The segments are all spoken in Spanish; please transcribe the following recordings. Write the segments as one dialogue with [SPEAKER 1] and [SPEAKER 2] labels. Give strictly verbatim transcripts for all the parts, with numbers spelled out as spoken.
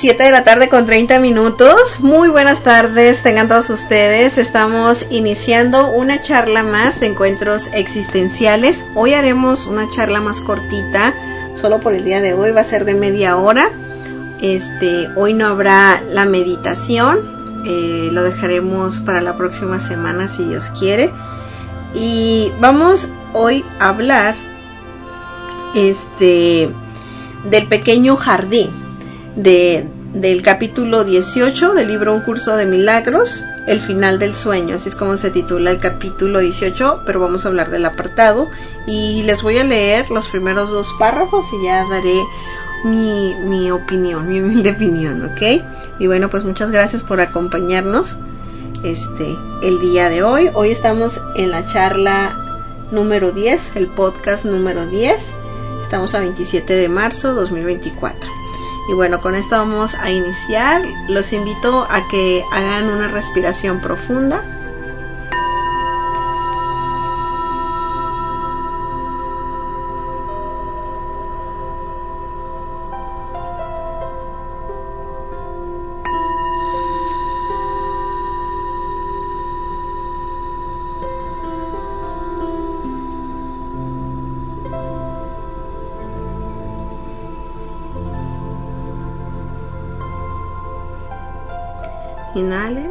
[SPEAKER 1] siete de la tarde con treinta minutos. Muy buenas tardes, tengan todos ustedes. Estamos iniciando una charla más de encuentros existenciales. Hoy haremos una charla más cortita, solo por el día de hoy, va a ser de media hora. Este, hoy no habrá la meditación, eh, lo dejaremos para la próxima semana si Dios quiere. Y vamos hoy a hablar este, del pequeño jardín, de, del capítulo dieciocho del libro Un curso de milagros, el final del sueño, así es como se titula el capítulo dieciocho, pero vamos a hablar del apartado y les voy a leer los primeros dos párrafos y ya daré mi, mi opinión, mi humilde opinión, ¿ok? Y bueno, pues muchas gracias por acompañarnos este, el día de hoy. Hoy estamos en la charla número diez, el podcast número diez. Estamos a veintisiete de marzo de dos mil veinticuatro. Y bueno, con esto vamos a iniciar. Los invito a que hagan una respiración profunda. Inhalen.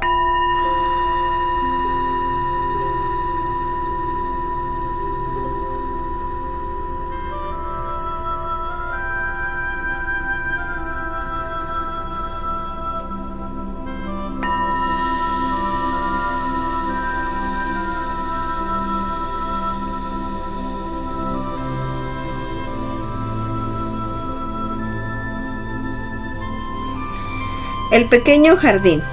[SPEAKER 1] El pequeño jardín.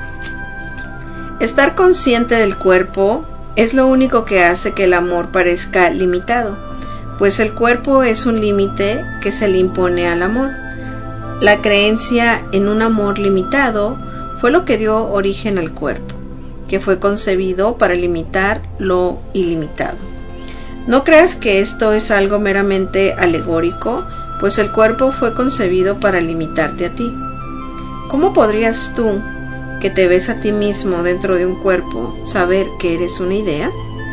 [SPEAKER 1] Estar consciente del cuerpo es lo único que hace que el amor parezca limitado, pues el cuerpo es un límite que se le impone al amor. La creencia en un amor limitado fue lo que dio origen al cuerpo, que fue concebido para limitar lo ilimitado. No creas que esto es algo meramente alegórico, pues el cuerpo fue concebido para limitarte a ti. ¿Cómo podrías tú, que te ves a ti mismo dentro de un cuerpo, saber que eres una idea?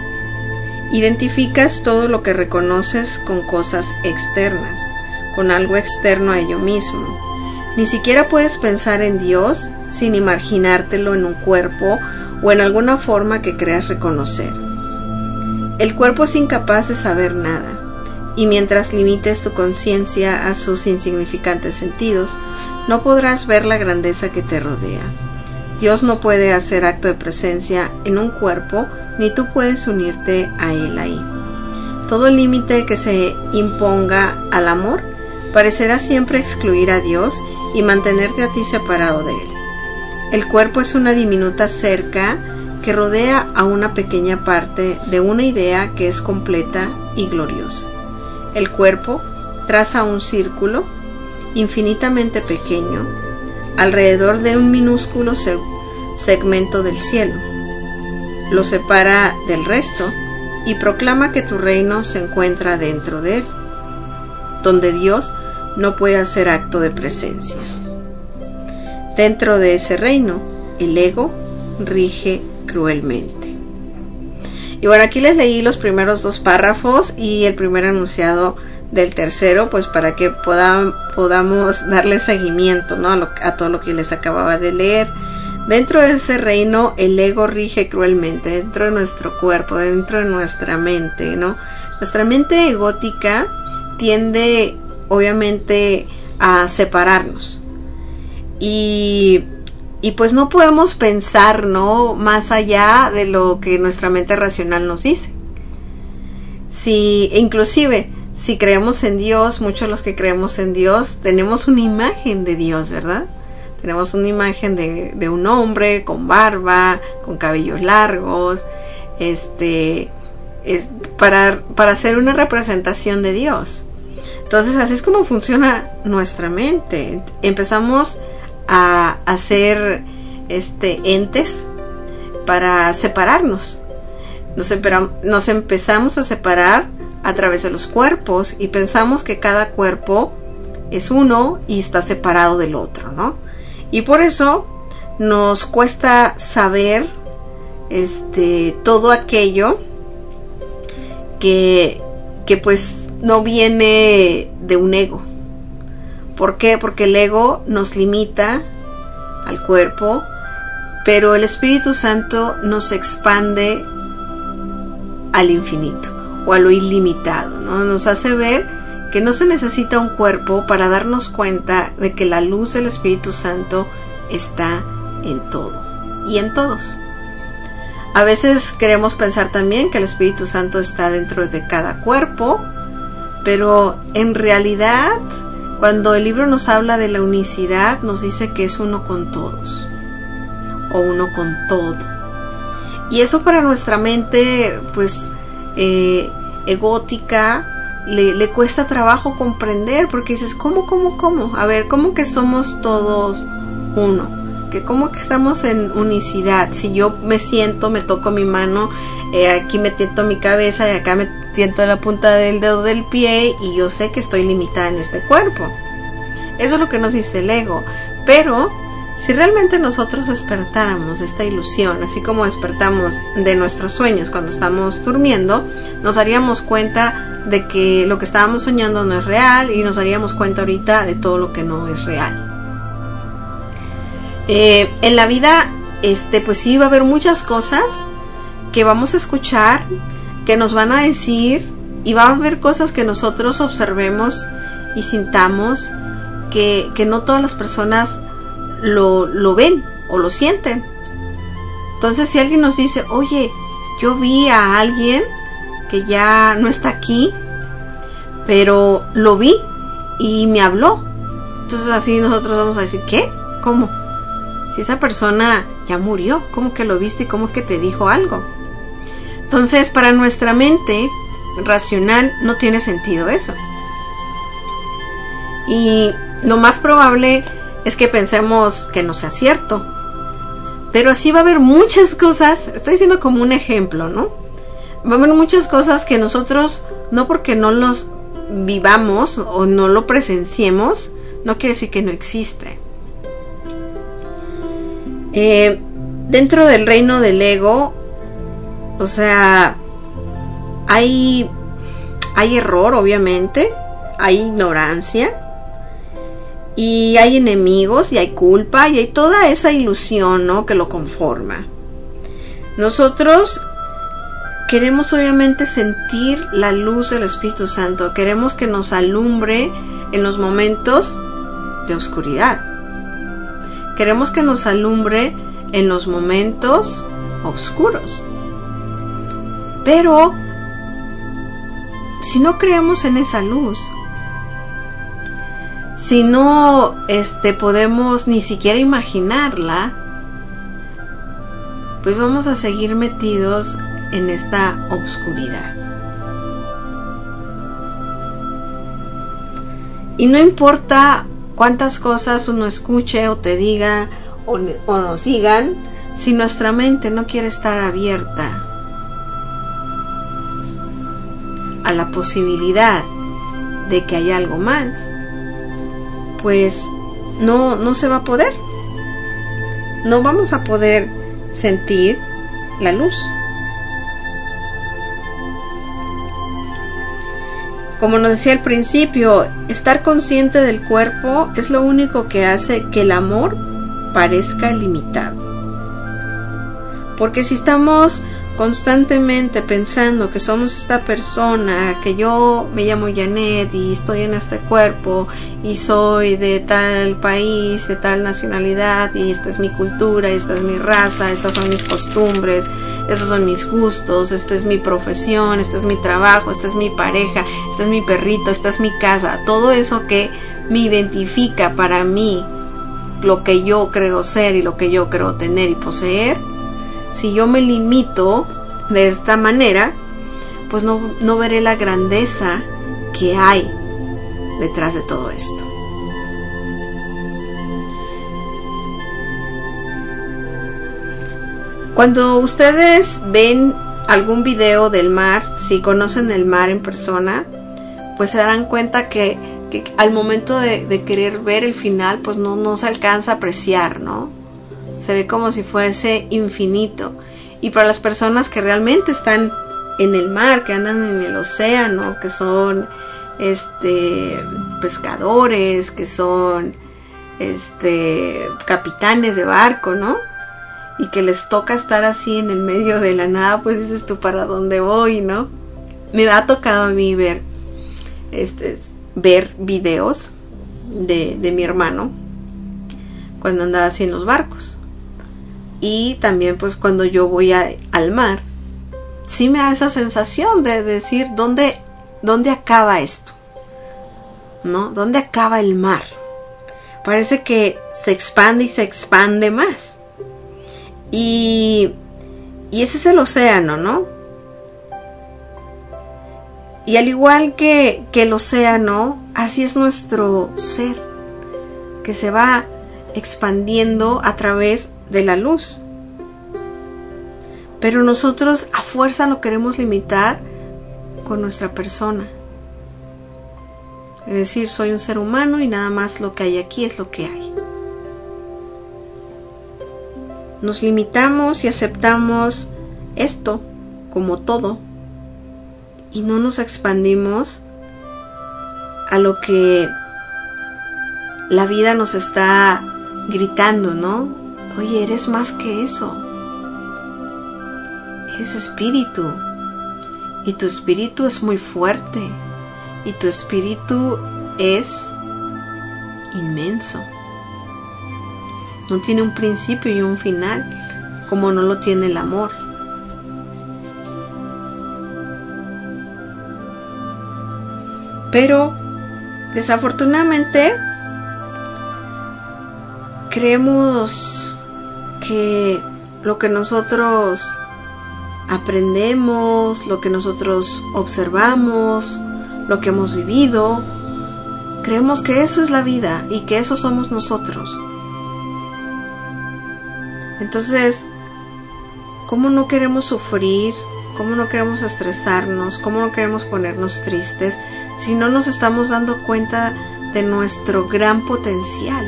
[SPEAKER 1] Identificas todo lo que reconoces con cosas externas, con algo externo a ello mismo. Ni siquiera puedes pensar en Dios sin imaginártelo en un cuerpo o en alguna forma que creas reconocer. El cuerpo es incapaz de saber nada. Y mientras limites tu conciencia a sus insignificantes sentidos, no podrás ver la grandeza que te rodea. Dios no puede hacer acto de presencia en un cuerpo, ni tú puedes unirte a Él ahí. Todo límite que se imponga al amor parecerá siempre excluir a Dios y mantenerte a ti separado de Él. El cuerpo es una diminuta cerca que rodea a una pequeña parte de una idea que es completa y gloriosa. El cuerpo traza un círculo infinitamente pequeño alrededor de un minúsculo seg- segmento del cielo. Lo separa del resto y proclama que tu reino se encuentra dentro de él, donde Dios no puede hacer acto de presencia. Dentro de ese reino, el ego rige cruelmente. Y bueno, aquí les leí los primeros dos párrafos y el primer enunciado del tercero, pues para que podam, podamos darle seguimiento, ¿no? a, lo, a todo lo que les acababa de leer. Dentro de ese reino, el ego rige cruelmente, dentro de nuestro cuerpo, dentro de nuestra mente, ¿no? Nuestra mente egótica tiende, obviamente, a separarnos. Y... Y pues no podemos pensar, ¿no?, más allá de lo que nuestra mente racional nos dice. Si, inclusive, si creemos en Dios, muchos de los que creemos en Dios, tenemos una imagen de Dios, ¿verdad? Tenemos una imagen de, de un hombre con barba, con cabellos largos, este, es para, para hacer una representación de Dios. Entonces, así es como funciona nuestra mente. Empezamos a hacer este entes para separarnos. Nos, empera, nos empezamos a separar a través de los cuerpos y pensamos que cada cuerpo es uno y está separado del otro, ¿no? Y por eso nos cuesta saber este todo aquello que, que pues no viene de un ego. ¿Por qué? Porque el ego nos limita al cuerpo, pero el Espíritu Santo nos expande al infinito o a lo ilimitado, ¿no? Nos hace ver que no se necesita un cuerpo para darnos cuenta de que la luz del Espíritu Santo está en todo y en todos. A veces queremos pensar también que el Espíritu Santo está dentro de cada cuerpo, pero en realidad, cuando el libro nos habla de la unicidad, nos dice que es uno con todos o uno con todo. Y eso para nuestra mente, pues, eh, egótica, le, le cuesta trabajo comprender, porque dices, ¿cómo, cómo, cómo? A ver, ¿cómo que somos todos uno? Que ¿cómo que estamos en unicidad? Si yo me siento, me toco mi mano, eh, aquí me tiento mi cabeza y acá me tiento la punta del dedo del pie y yo sé que estoy limitada en este cuerpo. Eso es lo que nos dice el ego. Pero si realmente nosotros despertáramos de esta ilusión, así como despertamos de nuestros sueños cuando estamos durmiendo, nos daríamos cuenta de que lo que estábamos soñando no es real y nos daríamos cuenta ahorita de todo lo que no es real. Eh, en la vida, este, pues sí va a haber muchas cosas que vamos a escuchar, que nos van a decir, y va a haber cosas que nosotros observemos y sintamos que, que no todas las personas lo, lo ven o lo sienten. Entonces, si alguien nos dice, oye, yo vi a alguien que ya no está aquí, pero lo vi y me habló. Entonces así nosotros vamos a decir, ¿qué? ¿Cómo? Si esa persona ya murió, ¿cómo que lo viste y cómo que te dijo algo? Entonces, para nuestra mente racional no tiene sentido eso. Y lo más probable es que pensemos que no sea cierto. Pero así va a haber muchas cosas, estoy diciendo como un ejemplo, ¿no? Va a haber muchas cosas que nosotros, no porque no los vivamos o no lo presenciemos, no quiere decir que no existe. Eh, dentro del reino del ego, o sea, hay, hay error, obviamente, hay ignorancia, y hay enemigos, y hay culpa, y hay toda esa ilusión, ¿no?, que lo conforma. Nosotros queremos obviamente sentir la luz del Espíritu Santo, queremos que nos alumbre en los momentos de oscuridad. Queremos que nos alumbre en los momentos oscuros. Pero si no creemos en esa luz, si no este, podemos ni siquiera imaginarla, pues vamos a seguir metidos en esta oscuridad. Y no importa cuántas cosas uno escuche o te diga o, o nos digan, si nuestra mente no quiere estar abierta a la posibilidad de que haya algo más, pues no, no se va a poder. No vamos a poder sentir la luz. Como nos decía al principio, estar consciente del cuerpo es lo único que hace que el amor parezca limitado. Porque si estamos constantemente pensando que somos esta persona, que yo me llamo Janet y estoy en este cuerpo y soy de tal país, de tal nacionalidad, y esta es mi cultura, esta es mi raza, estas son mis costumbres, esos son mis gustos, esta es mi profesión, este es mi trabajo, esta es mi pareja, este es mi perrito, esta es mi casa, todo eso que me identifica para mí, lo que yo creo ser y lo que yo creo tener y poseer. Si yo me limito de esta manera, pues no, no veré la grandeza que hay detrás de todo esto. Cuando ustedes ven algún video del mar, si conocen el mar en persona, pues se darán cuenta que, que al momento de, de querer ver el final, pues no, no se alcanza a apreciar, ¿no? Se ve como si fuese infinito. Y para las personas que realmente están en el mar, que andan en el océano, que son este pescadores, que son este capitanes de barco, ¿no? Y que les toca estar así en el medio de la nada, pues dices tú, ¿para dónde voy, no? Me ha tocado a mí ver este ver videos de, de mi hermano cuando andaba así en los barcos, y también pues cuando yo voy a, al mar, sí me da esa sensación de decir, ¿dónde, dónde acaba esto? ¿No? ¿Dónde acaba el mar? Parece que se expande y se expande más. Y, y ese es el océano, ¿no? Y al igual que, que el océano, así es nuestro ser, que se va expandiendo a través de la luz. Pero nosotros a fuerza lo queremos limitar con nuestra persona. Es decir, soy un ser humano y nada más lo que hay aquí es lo que hay. Nos limitamos y aceptamos esto como todo y no nos expandimos a lo que la vida nos está gritando, ¿no? Oye, eres más que eso. Eres espíritu y tu espíritu es muy fuerte. Y tu espíritu es inmenso. No tiene un principio y un final, como no lo tiene el amor. Pero, desafortunadamente, creemos que lo que nosotros aprendemos, lo que nosotros observamos, lo que hemos vivido, creemos que eso es la vida y que eso somos nosotros. Entonces, ¿cómo no queremos sufrir? ¿Cómo no queremos estresarnos? ¿Cómo no queremos ponernos tristes si no nos estamos dando cuenta de nuestro gran potencial?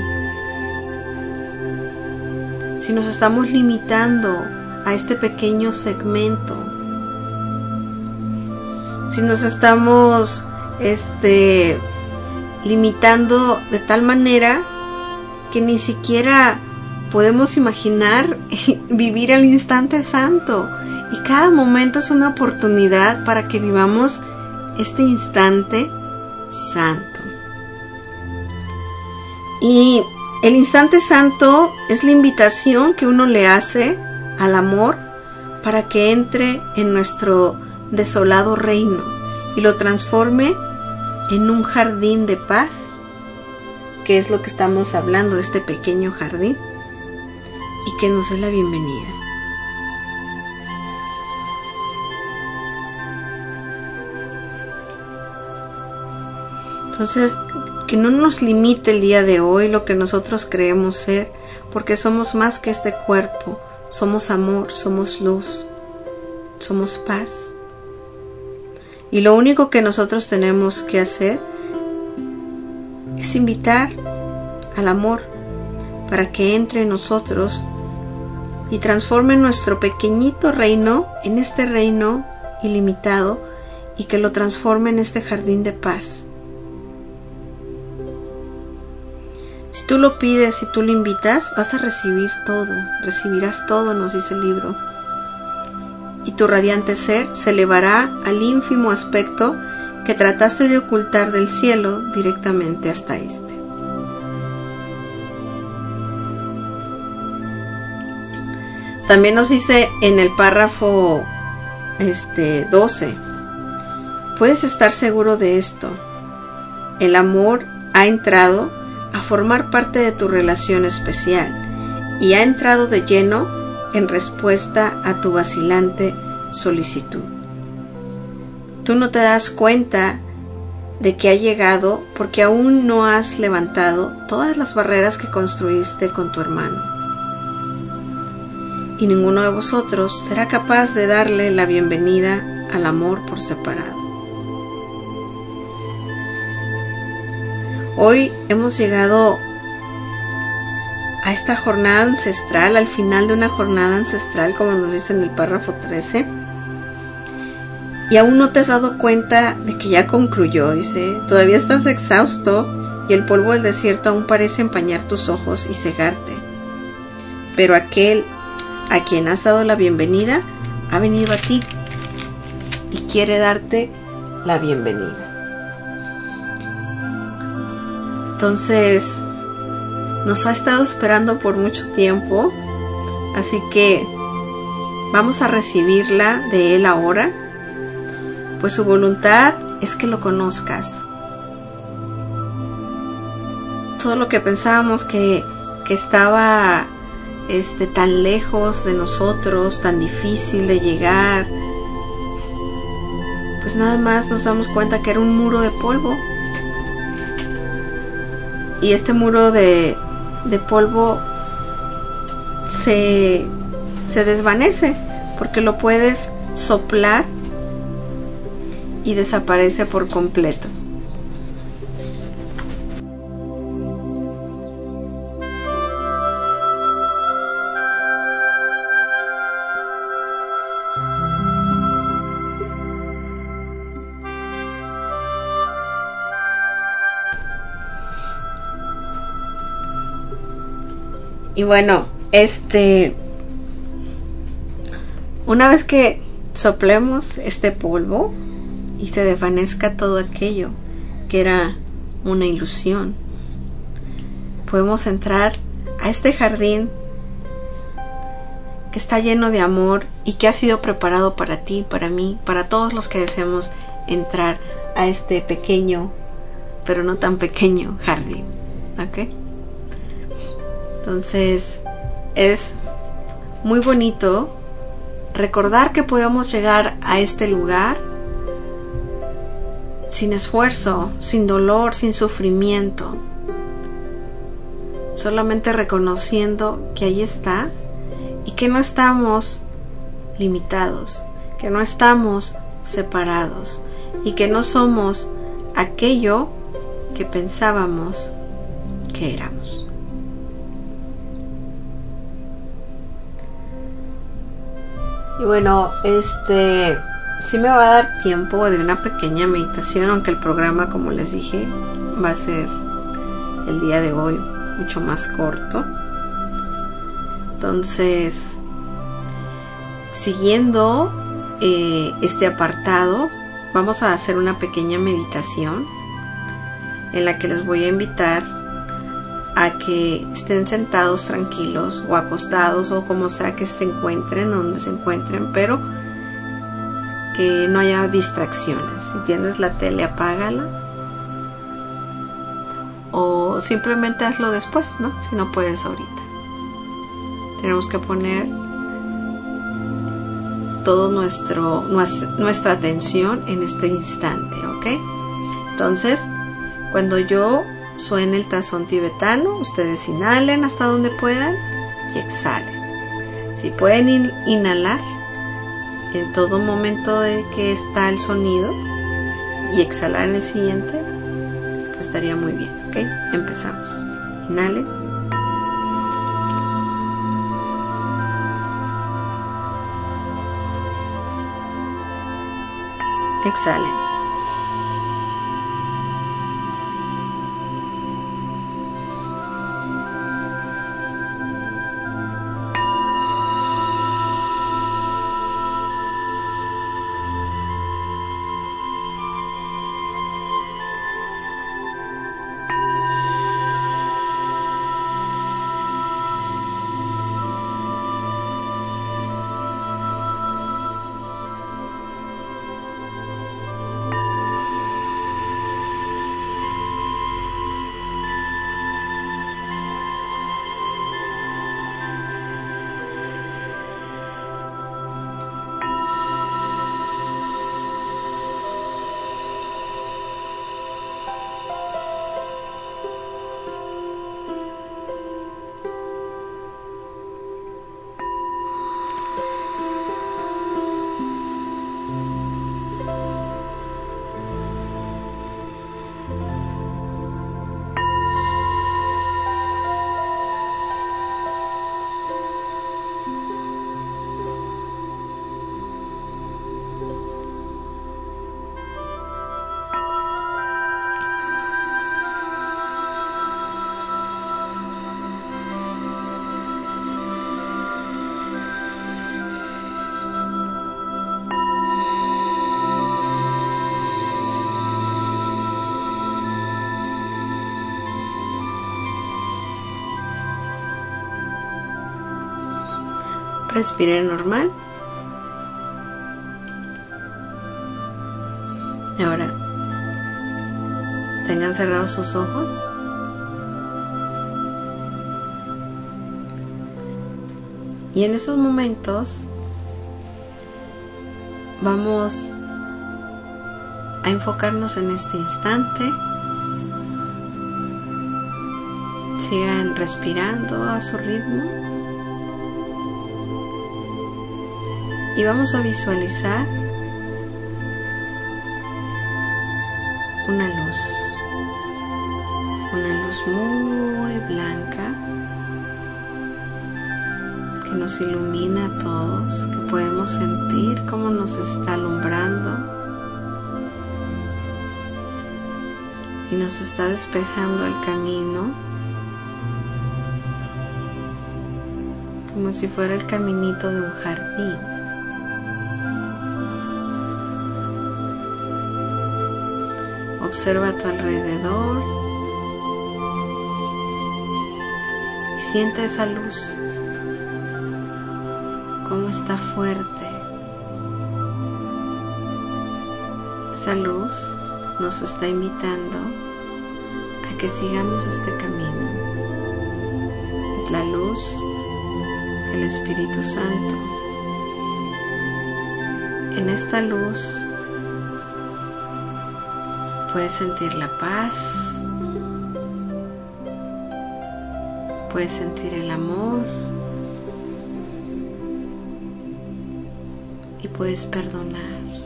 [SPEAKER 1] Si nos estamos limitando a este pequeño segmento, si nos estamos este, limitando de tal manera que ni siquiera podemos imaginar vivir el instante santo. Y cada momento es una oportunidad para que vivamos este instante santo. Y el instante santo es la invitación que uno le hace al amor para que entre en nuestro desolado reino y lo transforme en un jardín de paz, que es lo que estamos hablando, de este pequeño jardín, y que nos dé la bienvenida. Entonces, que no nos limite el día de hoy lo que nosotros creemos ser, porque somos más que este cuerpo, somos amor, somos luz, somos paz. Y lo único que nosotros tenemos que hacer es invitar al amor para que entre en nosotros y transforme nuestro pequeñito reino en este reino ilimitado, y que lo transforme en este jardín de paz. Si tú lo pides, si tú lo invitas, vas a recibir todo, recibirás todo, nos dice el libro. Y tu radiante ser se elevará al ínfimo aspecto que trataste de ocultar del cielo directamente hasta este. También nos dice en el párrafo este, doce, puedes estar seguro de esto, el amor ha entrado a formar parte de tu relación especial y ha entrado de lleno en respuesta a tu vacilante solicitud. Tú no te das cuenta de que ha llegado porque aún no has levantado todas las barreras que construiste con tu hermano. Y ninguno de vosotros será capaz de darle la bienvenida al amor por separado. Hoy hemos llegado a esta jornada ancestral, al final de una jornada ancestral, como nos dice en el párrafo trece. Y aún no te has dado cuenta de que ya concluyó, dice. Todavía estás exhausto y el polvo del desierto aún parece empañar tus ojos y cegarte. Pero aquel a quien has dado la bienvenida ha venido a ti y quiere darte la bienvenida. Entonces, nos ha estado esperando por mucho tiempo, así que vamos a recibirla de Él ahora, pues su voluntad es que lo conozcas. Todo lo que pensábamos que, que estaba este, tan lejos de nosotros, tan difícil de llegar, pues nada más nos damos cuenta que era un muro de polvo. Y este muro de, de polvo se, se desvanece porque lo puedes soplar y desaparece por completo. Y bueno, este, una vez que soplemos este polvo y se desvanezca todo aquello que era una ilusión, podemos entrar a este jardín que está lleno de amor y que ha sido preparado para ti, para mí, para todos los que deseamos entrar a este pequeño, pero no tan pequeño jardín. ¿Ok? Entonces, es muy bonito recordar que podemos llegar a este lugar sin esfuerzo, sin dolor, sin sufrimiento, solamente reconociendo que ahí está y que no estamos limitados, que no estamos separados y que no somos aquello que pensábamos que éramos. Y bueno, este sí me va a dar tiempo de una pequeña meditación, aunque el programa, como les dije, va a ser el día de hoy mucho más corto. Entonces, siguiendo eh, este apartado, vamos a hacer una pequeña meditación en la que les voy a invitar a que estén sentados tranquilos o acostados o como sea que se encuentren, donde se encuentren, pero que no haya distracciones. Si tienes la tele, apágala o simplemente hazlo después, ¿no? Si no puedes ahorita. Tenemos que poner todo nuestro nuestra atención en este instante, ¿ok? Entonces, cuando yo suene el tazón tibetano, ustedes inhalen hasta donde puedan y exhalen. Si pueden in- inhalar en todo momento de que está el sonido y exhalar en el siguiente, pues estaría muy bien. ¿Ok? Empezamos. Inhalen. Exhalen. Respire normal. Ahora, tengan cerrados sus ojos. Y en estos momentos vamos a enfocarnos en este instante. Sigan respirando a su ritmo. Y vamos a visualizar una luz. Una luz muy blanca que nos ilumina a todos, que podemos sentir cómo nos está alumbrando y nos está despejando el camino, como si fuera el caminito de un jardín. Observa a tu alrededor y siente esa luz, cómo está fuerte. Esa luz nos está invitando a que sigamos este camino. Es la luz del Espíritu Santo. En esta luz puedes sentir la paz, puedes sentir el amor y puedes perdonar.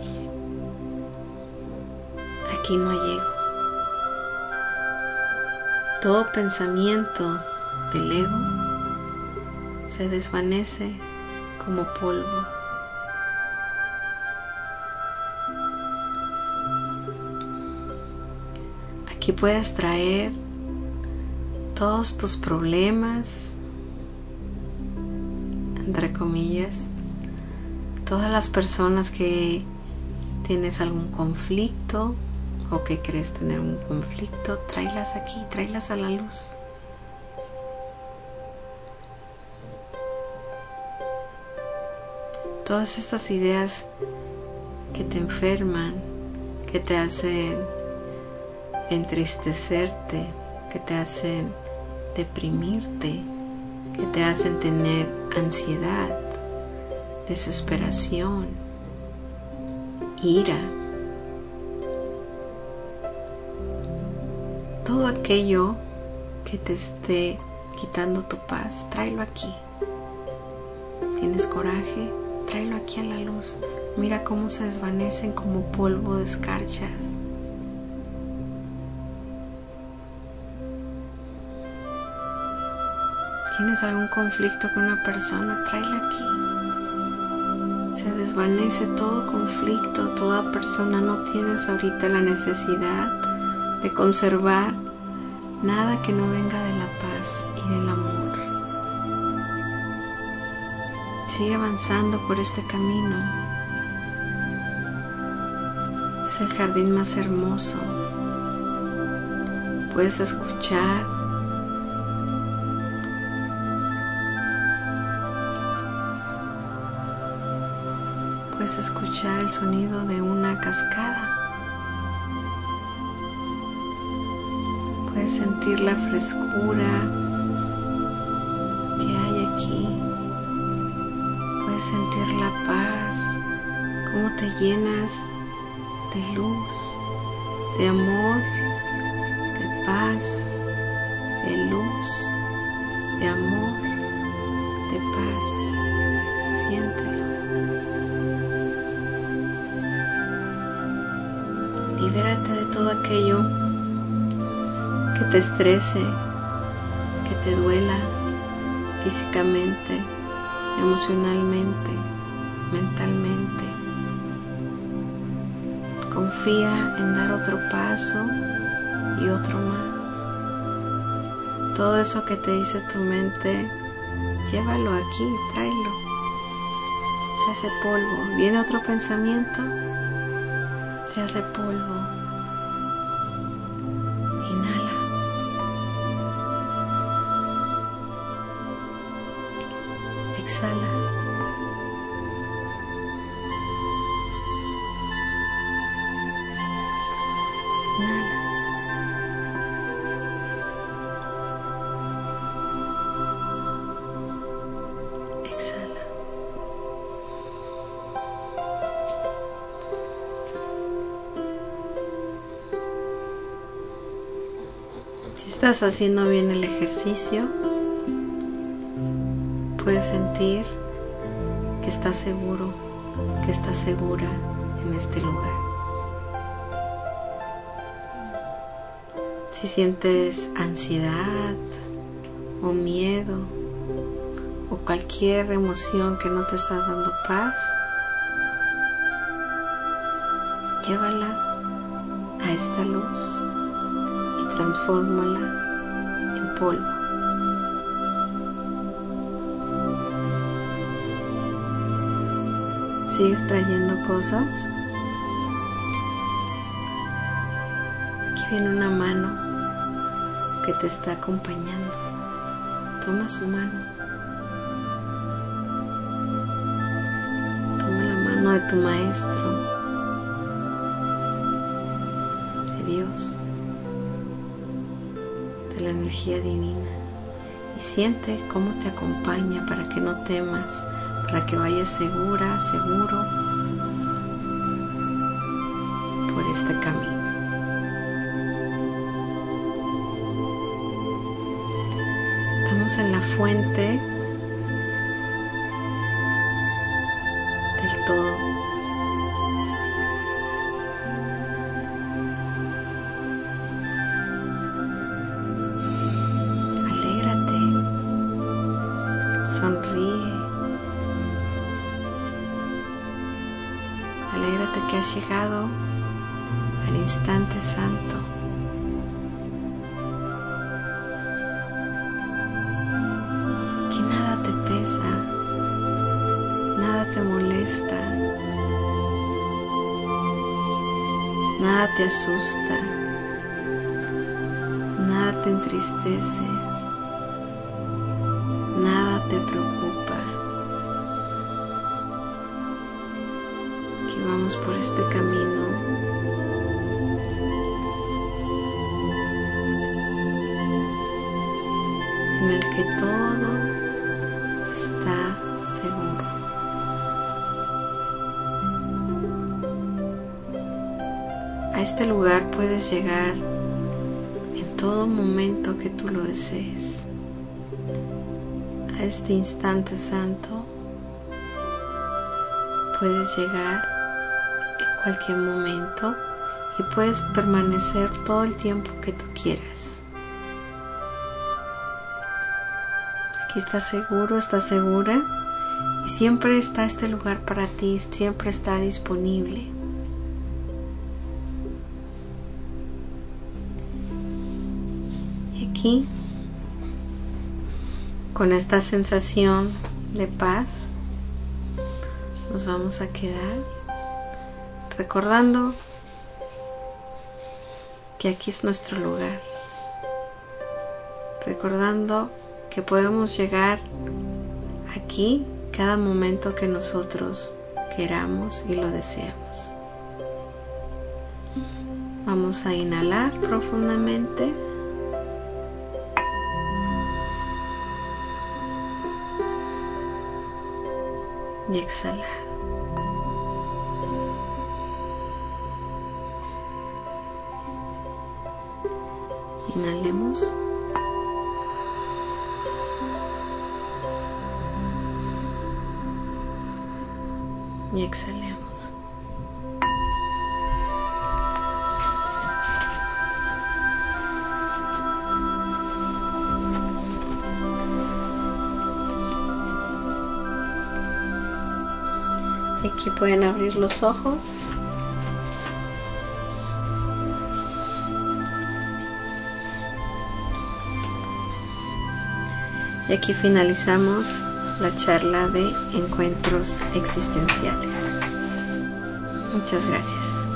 [SPEAKER 1] Aquí no hay ego. Todo pensamiento del ego se desvanece como polvo. Aquí puedes traer todos tus problemas, entre comillas, todas las personas que tienes algún conflicto o que crees tener un conflicto, tráelas aquí, tráelas a la luz. Todas estas ideas que te enferman, que te hacen entristecerte, que te hacen deprimirte, que te hacen tener ansiedad, desesperación, ira. Todo aquello que te esté quitando tu paz, tráelo aquí. ¿Tienes coraje? Tráelo aquí a la luz. Mira cómo se desvanecen como polvo de escarchas. ¿Tienes algún conflicto con una persona? Tráela aquí. Se desvanece todo conflicto, toda persona. No tienes ahorita la necesidad de conservar nada que no venga de la paz y del amor. Sigue avanzando por este camino. Es el jardín más hermoso. Puedes escuchar Puedes escuchar el sonido de una cascada. Puedes sentir la frescura que hay aquí. Puedes sentir la paz, cómo te llenas de luz, de amor, de paz, de luz, de amor, de paz. Siéntelo. Libérate de todo aquello que te estrese, que te duela físicamente, emocionalmente, mentalmente. Confía en dar otro paso y otro más. Todo eso que te dice tu mente, llévalo aquí, tráelo. Se hace polvo. Viene otro pensamiento, se hace polvo. Inhala. Exhala. Estás haciendo bien el ejercicio. Puedes sentir que estás seguro, que estás segura en este lugar. Si sientes ansiedad o miedo o cualquier emoción que no te está dando paz, llévala a esta luz y transfórmala en polvo. ¿Sigues trayendo cosas? Aquí viene una mano que te está acompañando. Toma su mano. Toma la mano de tu maestro, de Dios, de la energía divina, y siente cómo te acompaña para que no temas, para que vayas segura, seguro por este camino. Estamos en la fuente del todo. Alégrate, sonríe. Alégrate que has llegado al instante santo. Que nada te pesa, nada te molesta, nada te asusta, nada te entristece, nada te preocupa. Vamos por este camino en el que todo está seguro. A este lugar puedes llegar en todo momento que tú lo desees. A este instante santo puedes llegar cualquier momento y puedes permanecer todo el tiempo que tú quieras. Aquí estás seguro, estás segura y siempre está este lugar para ti, siempre está disponible. Y aquí, con esta sensación de paz, nos vamos a quedar recordando que aquí es nuestro lugar, recordando que podemos llegar aquí cada momento que nosotros queramos y lo deseamos. Vamos a inhalar profundamente y exhalar. Inhalemos y exhalemos. Aquí pueden abrir los ojos. Y aquí finalizamos la charla de encuentros existenciales. Muchas gracias.